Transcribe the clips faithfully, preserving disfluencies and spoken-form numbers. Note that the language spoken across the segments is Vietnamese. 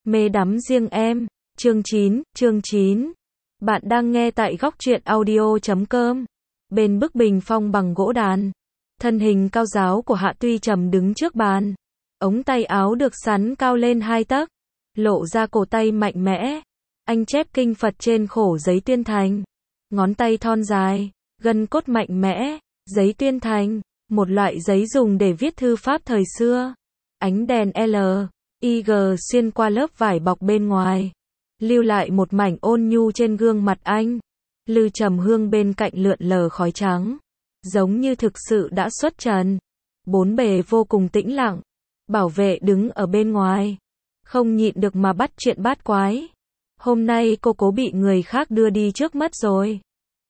Mê đắm riêng em. Chương chín, chương chín. Bạn đang nghe tại góc truyện audio chấm com. Bên bức bình phong bằng gỗ đàn, thân hình cao ráo của Hạ Tuy Trầm đứng trước bàn. Ống tay áo được sắn cao lên hai tấc, lộ ra cổ tay mạnh mẽ. Anh chép kinh Phật trên khổ giấy tuyên thành. Ngón tay thon dài, gân cốt mạnh mẽ. Giấy tuyên thành, một loại giấy dùng để viết thư pháp thời xưa. Ánh đèn L I G xuyên qua lớp vải bọc bên ngoài, lưu lại một mảnh ôn nhu trên gương mặt anh. Lư trầm hương bên cạnh lượn lờ khói trắng, giống như thực sự đã xuất trần. Bốn bề vô cùng tĩnh lặng. Bảo vệ đứng ở bên ngoài, không nhịn được mà bắt chuyện bát quái. Hôm nay cô cố bị người khác đưa đi trước mất rồi.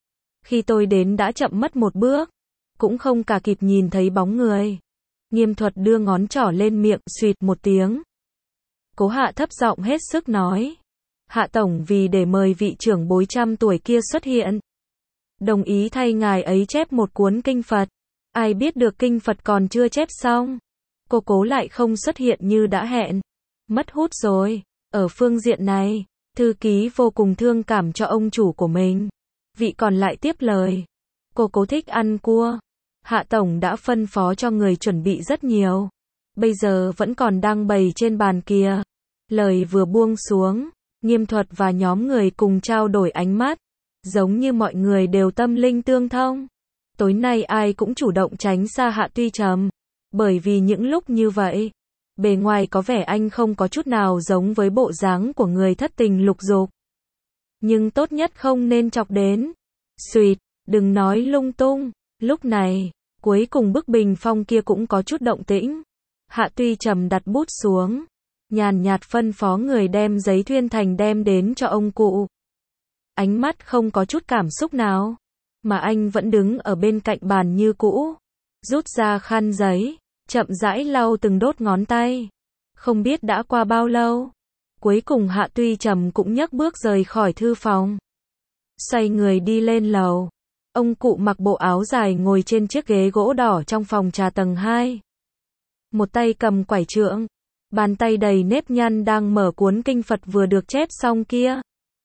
Khi tôi đến đã chậm mất một bước, cũng không cả kịp nhìn thấy bóng người. Nghiêm Thuật đưa ngón trỏ lên miệng, suýt một tiếng. Cố Hạ thấp giọng hết sức nói. Hạ tổng vì để mời vị trưởng bối trăm tuổi kia xuất hiện, đồng ý thay ngài ấy chép một cuốn kinh Phật. Ai biết được kinh Phật còn chưa chép xong, cô Cố lại không xuất hiện như đã hẹn. Mất hút rồi. Ở phương diện này, thư ký vô cùng thương cảm cho ông chủ của mình. Vị còn lại tiếp lời. Cô Cố thích ăn cua. Hạ tổng đã phân phó cho người chuẩn bị rất nhiều. Bây giờ vẫn còn đang bày trên bàn kia. Lời vừa buông xuống, Nghiêm Thuật và nhóm người cùng trao đổi ánh mắt, giống như mọi người đều tâm linh tương thông. Tối nay ai cũng chủ động tránh xa Hạ Tuy Trầm, bởi vì những lúc như vậy, bề ngoài có vẻ anh không có chút nào giống với bộ dáng của người thất tình lục dục. Nhưng tốt nhất không nên chọc đến. Xuyệt, đừng nói lung tung. Lúc này, cuối cùng bức bình phong kia cũng có chút động tĩnh. Hạ Tuy Trầm đặt bút xuống, nhàn nhạt phân phó người đem giấy tuyên thành đem đến cho ông cụ. Ánh mắt không có chút cảm xúc nào, mà anh vẫn đứng ở bên cạnh bàn như cũ, rút ra khăn giấy, chậm rãi lau từng đốt ngón tay. Không biết đã qua bao lâu, cuối cùng Hạ Tuy Trầm cũng nhấc bước rời khỏi thư phòng, xoay người đi lên lầu. Ông cụ mặc bộ áo dài ngồi trên chiếc ghế gỗ đỏ trong phòng trà tầng hai. Một tay cầm quải trượng, bàn tay đầy nếp nhăn đang mở cuốn kinh Phật vừa được chép xong kia.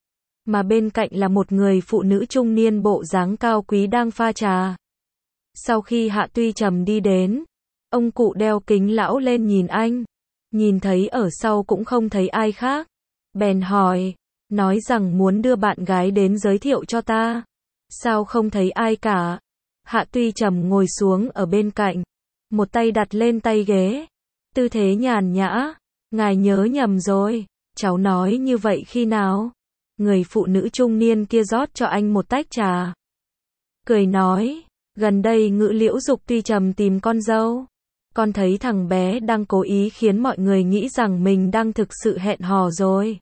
Mà bên cạnh là một người phụ nữ trung niên bộ dáng cao quý đang pha trà. Sau khi Hạ Tuy Trầm đi đến, ông cụ đeo kính lão lên nhìn anh. Nhìn thấy ở sau cũng không thấy ai khác, bèn hỏi, nói rằng muốn đưa bạn gái đến giới thiệu cho ta. Sao không thấy ai cả? Hạ Tuy Trầm ngồi xuống ở bên cạnh, một tay đặt lên tay ghế, tư thế nhàn nhã. Ngài nhớ nhầm rồi, cháu nói như vậy khi nào? Người phụ nữ trung niên kia rót cho anh một tách trà, cười nói, gần đây Ngữ Liễu Dục Tuy Trầm tìm con dâu. Con thấy thằng bé đang cố ý khiến mọi người nghĩ rằng mình đang thực sự hẹn hò rồi.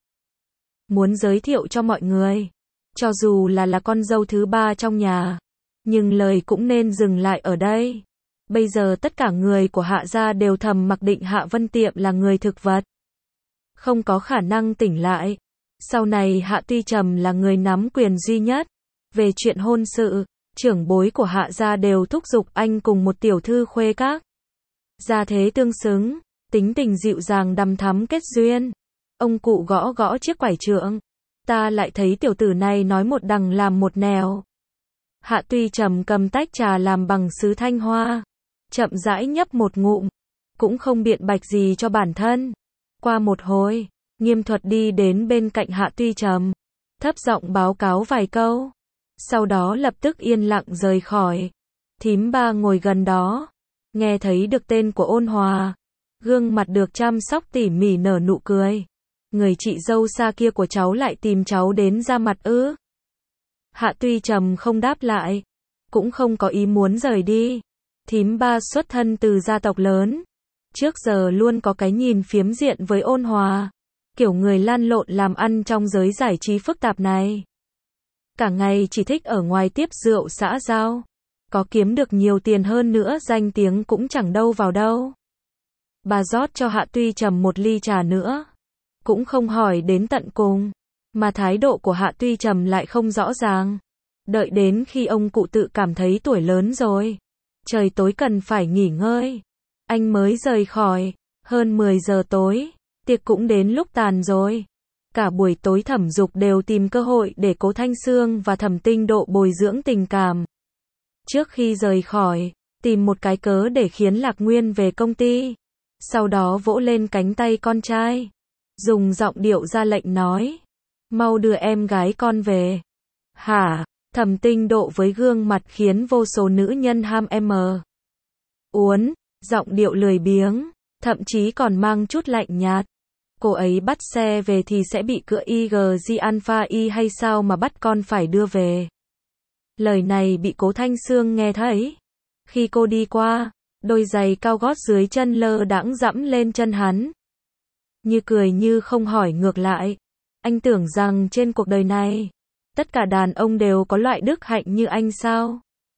Muốn giới thiệu cho mọi người, cho dù là là con dâu thứ ba trong nhà, nhưng lời cũng nên dừng lại ở đây. Bây giờ tất cả người của Hạ gia đều thầm mặc định Hạ Vân Tiệm là người thực vật, không có khả năng tỉnh lại. Sau này Hạ Tuy Trầm là người nắm quyền duy nhất. Về chuyện hôn sự, trưởng bối của Hạ gia đều thúc giục anh cùng một tiểu thư khuê các. Gia thế tương xứng, tính tình dịu dàng đằm thắm kết duyên. Ông cụ gõ gõ chiếc quải trượng. Ta lại thấy tiểu tử này nói một đằng làm một nẻo. Hạ Tuy Trầm cầm tách trà làm bằng sứ thanh hoa, chậm rãi nhấp một ngụm, cũng không biện bạch gì cho bản thân. Qua một hồi, Nghiêm Thuật đi đến bên cạnh Hạ Tuy Trầm, thấp giọng báo cáo vài câu, sau đó lập tức yên lặng rời khỏi. Thím ba ngồi gần đó, nghe thấy được tên của Ôn Hòa, gương mặt được chăm sóc tỉ mỉ nở nụ cười. Người chị dâu xa kia của cháu lại tìm cháu đến ra mặt ư? Hạ Tuy Trầm không đáp lại, cũng không có ý muốn rời đi. Thím ba xuất thân từ gia tộc lớn, trước giờ luôn có cái nhìn phiếm diện với Ôn Hòa, kiểu người lăn lộn làm ăn trong giới giải trí phức tạp này. Cả ngày chỉ thích ở ngoài tiếp rượu xã giao, có kiếm được nhiều tiền hơn nữa danh tiếng cũng chẳng đâu vào đâu. Bà rót cho Hạ Tuy Trầm một ly trà nữa, cũng không hỏi đến tận cùng, mà thái độ của Hạ Tuy Trầm lại không rõ ràng. Đợi đến khi ông cụ tự cảm thấy tuổi lớn rồi, trời tối cần phải nghỉ ngơi, anh mới rời khỏi. Hơn mười giờ tối, Tiệc cũng đến lúc tàn rồi. Cả buổi tối Thẩm Dục đều tìm cơ hội để Cố Thanh Sương và Thẩm Tinh Độ bồi dưỡng tình cảm. Trước khi rời khỏi, tìm một cái cớ để khiến Lạc Nguyên về công ty. Sau đó vỗ lên cánh tay con trai. Dùng giọng điệu ra lệnh nói. Mau đưa em gái con về. Hả? Thẩm Tinh Độ với gương mặt khiến vô số nữ nhân ham em. Uốn, giọng điệu lười biếng, thậm chí còn mang chút lạnh nhạt. Cô ấy bắt xe về thì sẽ bị cựa i giê giê Alpha Y hay sao mà bắt con phải đưa về. Lời này bị Cố Thanh Sương nghe thấy. Khi cô đi qua, đôi giày cao gót dưới chân lơ đãng dẫm lên chân hắn. Như cười như không hỏi ngược lại. Anh tưởng rằng trên cuộc đời này, tất cả đàn ông đều có loại đức hạnh như anh sao?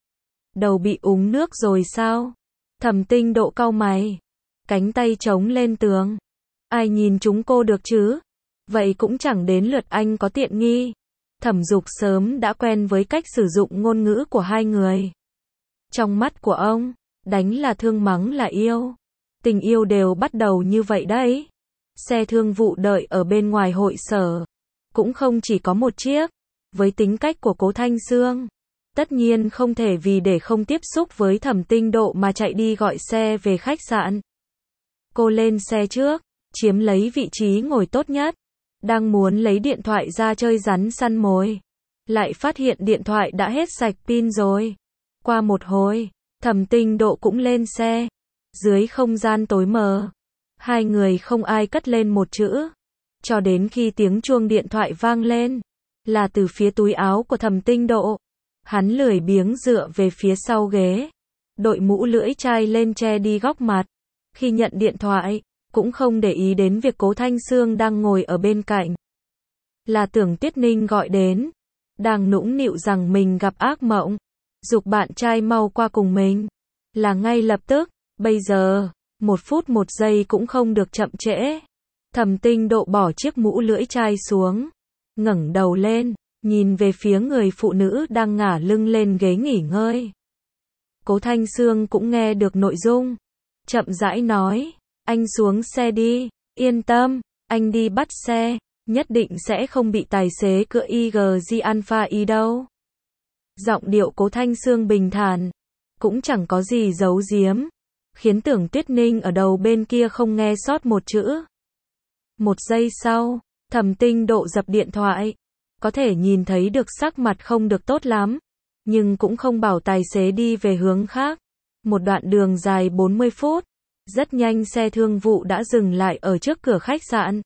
Đầu bị uống nước rồi sao? Thẩm Tinh Độ cau mày, cánh tay chống lên tường. Ai nhìn chúng cô được chứ? Vậy cũng chẳng đến lượt anh có tiện nghi. Thẩm Dục sớm đã quen với cách sử dụng ngôn ngữ của hai người. Trong mắt của ông, đánh là thương, mắng là yêu. Tình yêu đều bắt đầu như vậy đấy. Xe thương vụ đợi ở bên ngoài hội sở. Cũng không chỉ có một chiếc. Với tính cách của Cố Thanh Sương, tất nhiên không thể vì để không tiếp xúc với Thẩm Tinh Độ mà chạy đi gọi xe về khách sạn. Cô lên xe trước, chiếm lấy vị trí ngồi tốt nhất. Đang muốn lấy điện thoại ra chơi rắn săn mồi. Lại phát hiện điện thoại đã hết sạch pin rồi. Qua một hồi, Thẩm Tinh Độ cũng lên xe. Dưới không gian tối mờ, hai người không ai cất lên một chữ. Cho đến khi tiếng chuông điện thoại vang lên, là từ phía túi áo của Thẩm Tinh Độ. Hắn lười biếng dựa về phía sau ghế, đội mũ lưỡi chai lên che đi góc mặt. Khi nhận điện thoại, cũng không để ý đến việc Cố Thanh Sương đang ngồi ở bên cạnh. Là Tưởng Tuyết Ninh gọi đến, đang nũng nịu rằng mình gặp ác mộng, giục bạn trai mau qua cùng mình. Là ngay lập tức, bây giờ, một phút một giây cũng không được chậm trễ. Thẩm Tinh Độ bỏ chiếc mũ lưỡi chai xuống, ngẩng đầu lên, nhìn về phía người phụ nữ đang ngả lưng lên ghế nghỉ ngơi. Cố Thanh Sương cũng nghe được nội dung, chậm rãi nói, anh xuống xe đi, yên tâm, anh đi bắt xe, nhất định sẽ không bị tài xế cựa i giê giê Alpha Y đâu. Giọng điệu Cố Thanh Sương bình thản, cũng chẳng có gì giấu giếm, khiến Tưởng Tuyết Ninh ở đầu bên kia không nghe sót một chữ. Một giây sau, Thẩm Tinh Độ dập điện thoại. Có thể nhìn thấy được sắc mặt không được tốt lắm, nhưng cũng không bảo tài xế đi về hướng khác. Một đoạn đường dài bốn mươi phút, rất nhanh xe thương vụ đã dừng lại ở trước cửa khách sạn.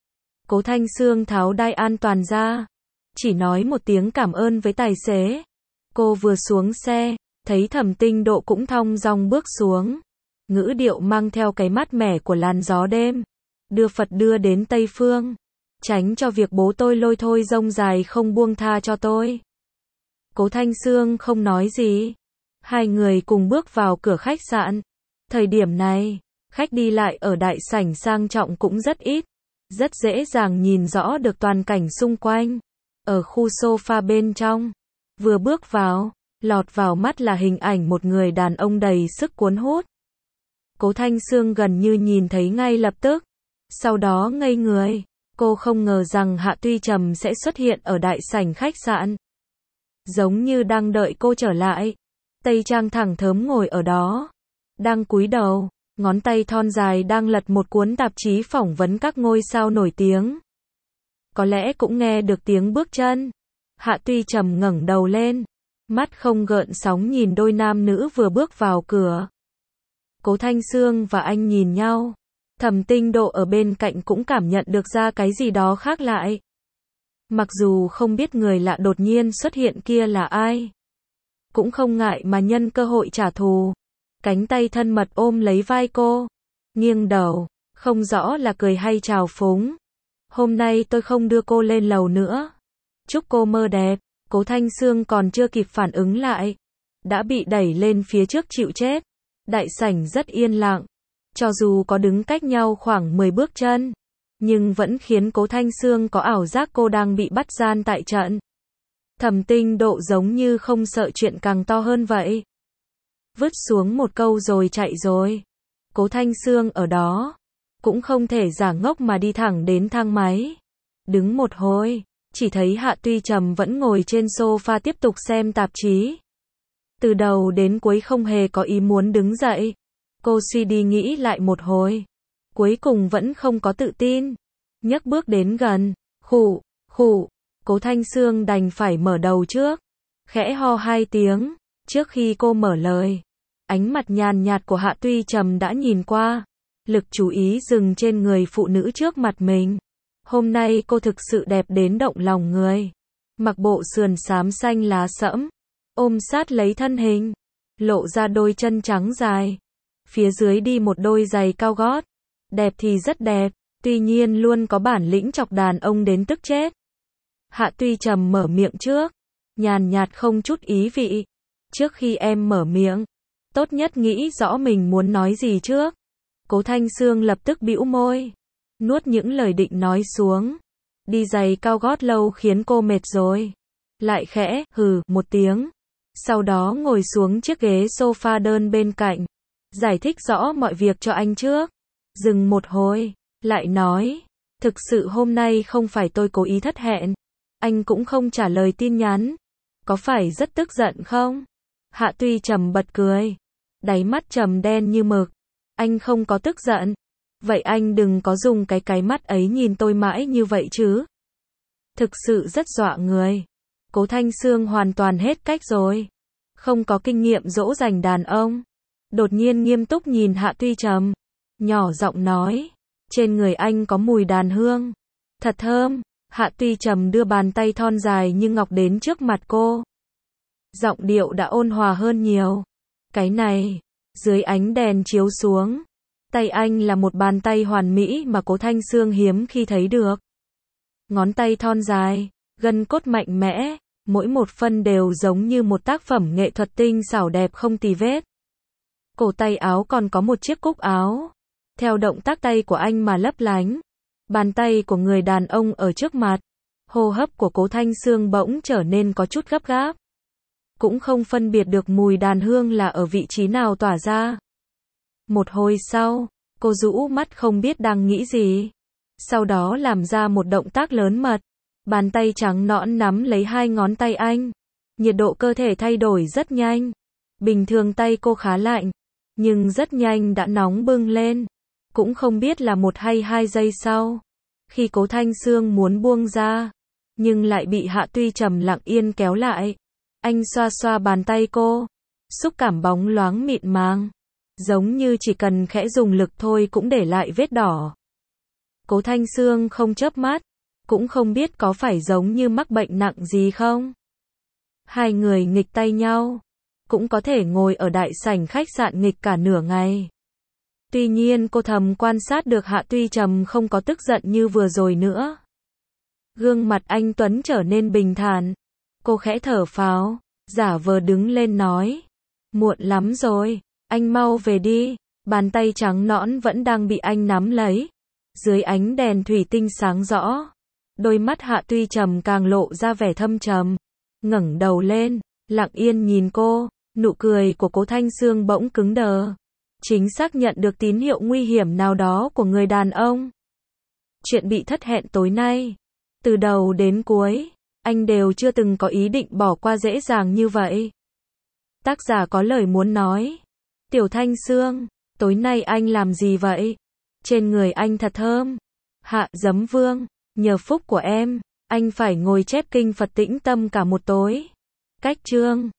Cố Thanh Sương tháo đai an toàn ra, chỉ nói một tiếng cảm ơn với tài xế. Cô vừa xuống xe, thấy Thẩm Tinh Độ cũng thong dong bước xuống. Ngữ điệu mang theo cái mát mẻ của làn gió đêm. Đưa Phật đưa đến Tây Phương. Tránh cho việc bố tôi lôi thôi rông dài không buông tha cho tôi. Cố Thanh Sương không nói gì. Hai người cùng bước vào cửa khách sạn. Thời điểm này, khách đi lại ở đại sảnh sang trọng cũng rất ít. Rất dễ dàng nhìn rõ được toàn cảnh xung quanh. Ở khu sofa bên trong, vừa bước vào, lọt vào mắt là hình ảnh một người đàn ông đầy sức cuốn hút. Cố Thanh Sương gần như nhìn thấy ngay lập tức. Sau đó ngây người. Cô không ngờ rằng Hạ Tuy Trầm sẽ xuất hiện ở đại sảnh khách sạn. Giống như đang đợi cô trở lại. Tây trang thẳng thớm ngồi ở đó. Đang cúi đầu, ngón tay thon dài đang lật một cuốn tạp chí phỏng vấn các ngôi sao nổi tiếng. Có lẽ cũng nghe được tiếng bước chân. Hạ Tuy Trầm ngẩng đầu lên. Mắt không gợn sóng nhìn đôi nam nữ vừa bước vào cửa. Cố Thanh Sương và anh nhìn nhau. Thẩm Tinh Độ ở bên cạnh cũng cảm nhận được ra cái gì đó khác lại. Mặc dù không biết người lạ đột nhiên xuất hiện kia là ai, cũng không ngại mà nhân cơ hội trả thù. Cánh tay thân mật ôm lấy vai cô, nghiêng đầu, không rõ là cười hay trào phúng. Hôm nay tôi không đưa cô lên lầu nữa. Chúc cô mơ đẹp. Cố Thanh Sương còn chưa kịp phản ứng lại, đã bị đẩy lên phía trước chịu chết. Đại sảnh rất yên lặng. Cho dù có đứng cách nhau khoảng mười bước chân, nhưng vẫn khiến Cố Thanh Sương có ảo giác cô đang bị bắt gian tại trận. Thẩm Tinh Độ giống như không sợ chuyện càng to hơn vậy. Vứt xuống một câu rồi chạy rồi. Cố Thanh Sương ở đó, cũng không thể giả ngốc mà đi thẳng đến thang máy. Đứng một hồi, chỉ thấy Hạ Tuy Trầm vẫn ngồi trên sofa tiếp tục xem tạp chí. Từ đầu đến cuối không hề có ý muốn đứng dậy. Cô suy đi nghĩ lại một hồi, cuối cùng vẫn không có tự tin, nhấc bước đến gần, khụ, khụ, Cố Thanh Sương đành phải mở đầu trước, khẽ ho hai tiếng, trước khi cô mở lời. Ánh mặt nhàn nhạt của Hạ Tuy Trầm đã nhìn qua, lực chú ý dừng trên người phụ nữ trước mặt mình. Hôm nay cô thực sự đẹp đến động lòng người. Mặc bộ sườn xám xanh lá sẫm, ôm sát lấy thân hình, lộ ra đôi chân trắng dài. Phía dưới đi một đôi giày cao gót. Đẹp thì rất đẹp, tuy nhiên luôn có bản lĩnh chọc đàn ông đến tức chết. Hạ Tuy Trầm mở miệng trước, nhàn nhạt không chút ý vị. Trước khi em mở miệng, tốt nhất nghĩ rõ mình muốn nói gì trước. Cố Thanh Sương lập tức bĩu môi, nuốt những lời định nói xuống. Đi giày cao gót lâu khiến cô mệt rồi. Lại khẽ hừ một tiếng, sau đó ngồi xuống chiếc ghế sofa đơn bên cạnh, giải thích rõ mọi việc cho anh trước. Dừng một hồi, lại nói, thực sự hôm nay không phải tôi cố ý thất hẹn. Anh cũng không trả lời tin nhắn. Có phải rất tức giận không? Hạ Tuy Trầm bật cười, đáy mắt trầm đen như mực. Anh không có tức giận. Vậy anh đừng có dùng cái cái mắt ấy nhìn tôi mãi như vậy chứ. Thực sự rất dọa người. Cố Thanh Sương hoàn toàn hết cách rồi. Không có kinh nghiệm dỗ dành đàn ông. Đột nhiên nghiêm túc nhìn Hạ Tuy Trầm, nhỏ giọng nói, trên người anh có mùi đàn hương. Thật thơm. Hạ Tuy Trầm đưa bàn tay thon dài như ngọc đến trước mặt cô. Giọng điệu đã ôn hòa hơn nhiều. Cái này, dưới ánh đèn chiếu xuống, tay anh là một bàn tay hoàn mỹ mà Cố Thanh Sương hiếm khi thấy được. Ngón tay thon dài, gân cốt mạnh mẽ, mỗi một phân đều giống như một tác phẩm nghệ thuật tinh xảo đẹp không tì vết. Cổ tay áo còn có một chiếc cúc áo, theo động tác tay của anh mà lấp lánh. Bàn tay của người đàn ông ở trước mặt, hô hấp của Cố Thanh Sương bỗng trở nên có chút gấp gáp. Cũng không phân biệt được mùi đàn hương là ở vị trí nào tỏa ra. Một hồi sau, cô rũ mắt không biết đang nghĩ gì. Sau đó làm ra một động tác lớn mật. Bàn tay trắng nõn nắm lấy hai ngón tay anh. Nhiệt độ cơ thể thay đổi rất nhanh. Bình thường tay cô khá lạnh, nhưng rất nhanh đã nóng bừng lên. Cũng không biết là một hay hai giây sau, khi Cố Thanh Sương muốn buông ra, nhưng lại bị Hạ Tuy Trầm lặng yên kéo lại. Anh xoa xoa bàn tay cô, xúc cảm bóng loáng mịn màng, giống như chỉ cần khẽ dùng lực thôi cũng để lại vết đỏ. Cố Thanh Sương không chớp mắt, cũng không biết có phải giống như mắc bệnh nặng gì không. Hai người nghịch tay nhau, cũng có thể ngồi ở đại sảnh khách sạn nghịch cả nửa ngày. Tuy nhiên cô thầm quan sát được Hạ Tuy Trầm không có tức giận như vừa rồi nữa. Gương mặt anh Tuấn trở nên bình thản. Cô khẽ thở phào, giả vờ đứng lên nói. Muộn lắm rồi, anh mau về đi. Bàn tay trắng nõn vẫn đang bị anh nắm lấy. Dưới ánh đèn thủy tinh sáng rõ, đôi mắt Hạ Tuy Trầm càng lộ ra vẻ thâm trầm. Ngẩng đầu lên, lặng yên nhìn cô, nụ cười của Cố Thanh Sương bỗng cứng đờ. Chính xác nhận được tín hiệu nguy hiểm nào đó của người đàn ông. Chuyện bị thất hẹn tối nay, từ đầu đến cuối, anh đều chưa từng có ý định bỏ qua dễ dàng như vậy. Tác giả có lời muốn nói. Tiểu Thanh Sương, tối nay anh làm gì vậy? Trên người anh thật thơm. Hạ Giấm Vương, nhờ phúc của em, anh phải ngồi chép kinh Phật tĩnh tâm cả một tối. Cách chương